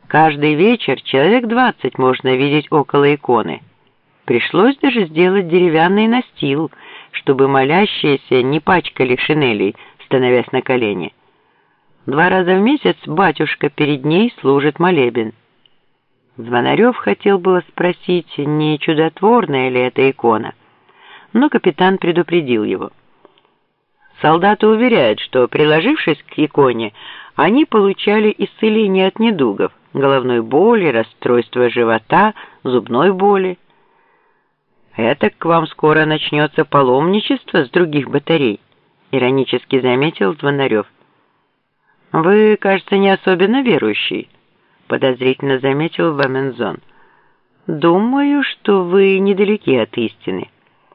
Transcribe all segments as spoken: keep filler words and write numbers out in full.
Каждый вечер человек двадцать можно видеть около иконы. Пришлось даже сделать деревянный настил, чтобы молящиеся не пачкали шинелей, становясь на колени. Два раза в месяц батюшка перед ней служит молебен. Звонарев хотел было спросить, не чудотворная ли эта икона, но капитан предупредил его. Солдаты уверяют, что, приложившись к иконе, они получали исцеление от недугов, головной боли, расстройства живота, зубной боли. «Это к вам скоро начнется паломничество с других батарей», — иронически заметил Звонарев. «Вы, кажется, не особенно верующий», — подозрительно заметил Вамензон. «Думаю, что вы недалеки от истины».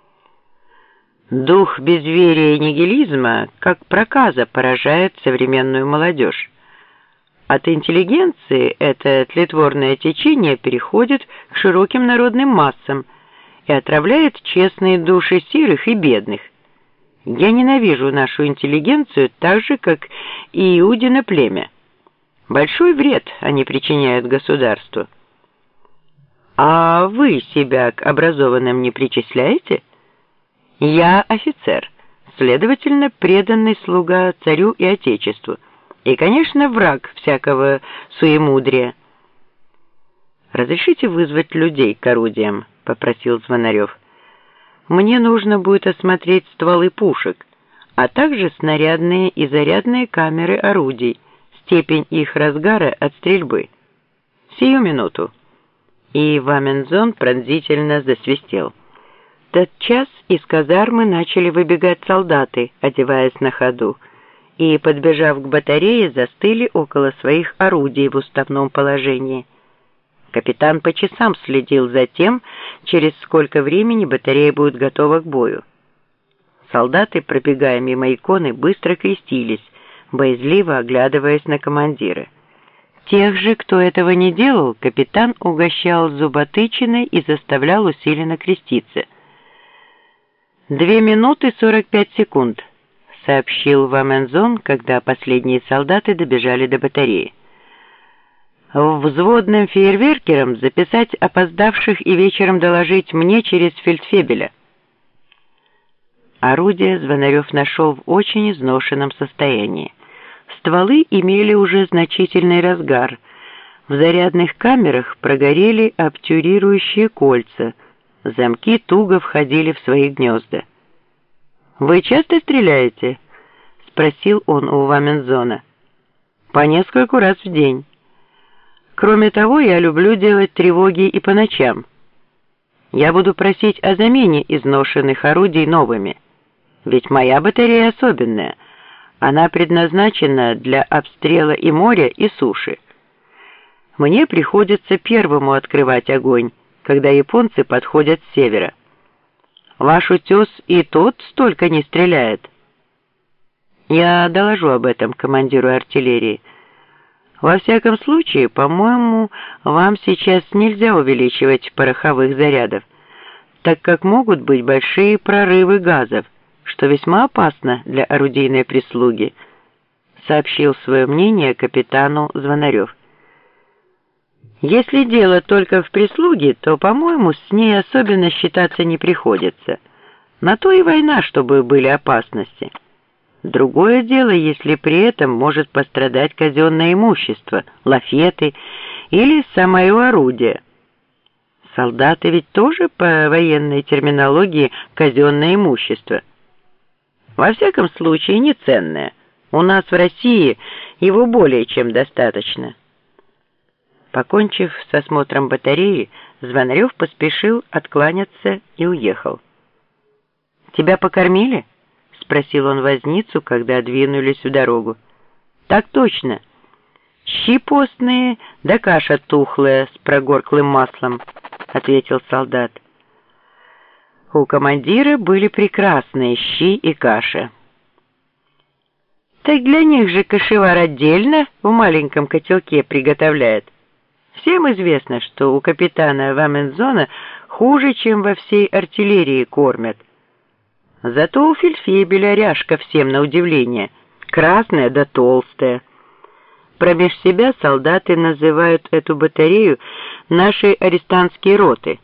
Дух безверия и нигилизма, как проказа, поражает современную молодежь. От интеллигенции это тлетворное течение переходит к широким народным массам и отравляет честные души сирых и бедных. Я ненавижу нашу интеллигенцию так же, как и Иудино племя. Большой вред они причиняют государству. А вы себя к образованным не причисляете? Я офицер, следовательно, преданный слуга царю и отечеству, и, конечно, враг всякого суемудрия. «Разрешите вызвать людей к орудиям?» — попросил Звонарев. «Мне нужно будет осмотреть стволы пушек, а также снарядные и зарядные камеры орудий, степень их разгара от стрельбы. Сию минуту». И Вамензон пронзительно засвистел. Тотчас из казармы начали выбегать солдаты, одеваясь на ходу, и, подбежав к батарее, застыли около своих орудий в уставном положении. Капитан по часам следил за тем, через сколько времени батарея будет готова к бою. Солдаты, пробегая мимо иконы, быстро крестились, боязливо оглядываясь на командира. Тех же, кто этого не делал, капитан угощал зуботычиной и заставлял усиленно креститься. «Две минуты сорок пять секунд», — сообщил Вамензон, когда последние солдаты добежали до батареи. «Взводным фейерверкерам записать опоздавших и вечером доложить мне через фельдфебеля». Орудие Звонарев нашел в очень изношенном состоянии. Стволы имели уже значительный разгар. В зарядных камерах прогорели обтюрирующие кольца. Замки туго входили в свои гнезда. «Вы часто стреляете?» — спросил он у Вамензона. «По нескольку раз в день. Кроме того, я люблю делать тревоги и по ночам. Я буду просить о замене изношенных орудий новыми. Ведь моя батарея особенная. Она предназначена для обстрела и моря, и суши. Мне приходится первому открывать огонь, когда японцы подходят с севера. Ваш утес и тот столько не стреляет». «Я доложу об этом командиру артиллерии. Во всяком случае, по-моему, вам сейчас нельзя увеличивать пороховых зарядов, так как могут быть большие прорывы газов, что весьма опасно для орудийной прислуги», — сообщил свое мнение капитану Звонарев. «Если дело только в прислуге, то, по-моему, с ней особенно считаться не приходится. На то и война, чтобы были опасности. Другое дело, если при этом может пострадать казенное имущество, лафеты или самое орудие. Солдаты ведь тоже по военной терминологии казенное имущество. Во всяком случае, не ценное. У нас в России его более чем достаточно». Покончив с осмотром батареи, Звонарев поспешил откланяться и уехал. «Тебя покормили?» — спросил он возницу, когда двинулись в дорогу. «Так точно. Щи постные да каша тухлая с прогорклым маслом», — ответил солдат. У командира были прекрасные щи и каша. «Так для них же кашевар отдельно в маленьком котелке приготовляет. Всем известно, что у капитана Вамензона хуже, чем во всей артиллерии кормят. Зато у фельдфебеля ряжка всем на удивление, красная да толстая. Промеж себя солдаты называют эту батарею «наши арестантские роты»,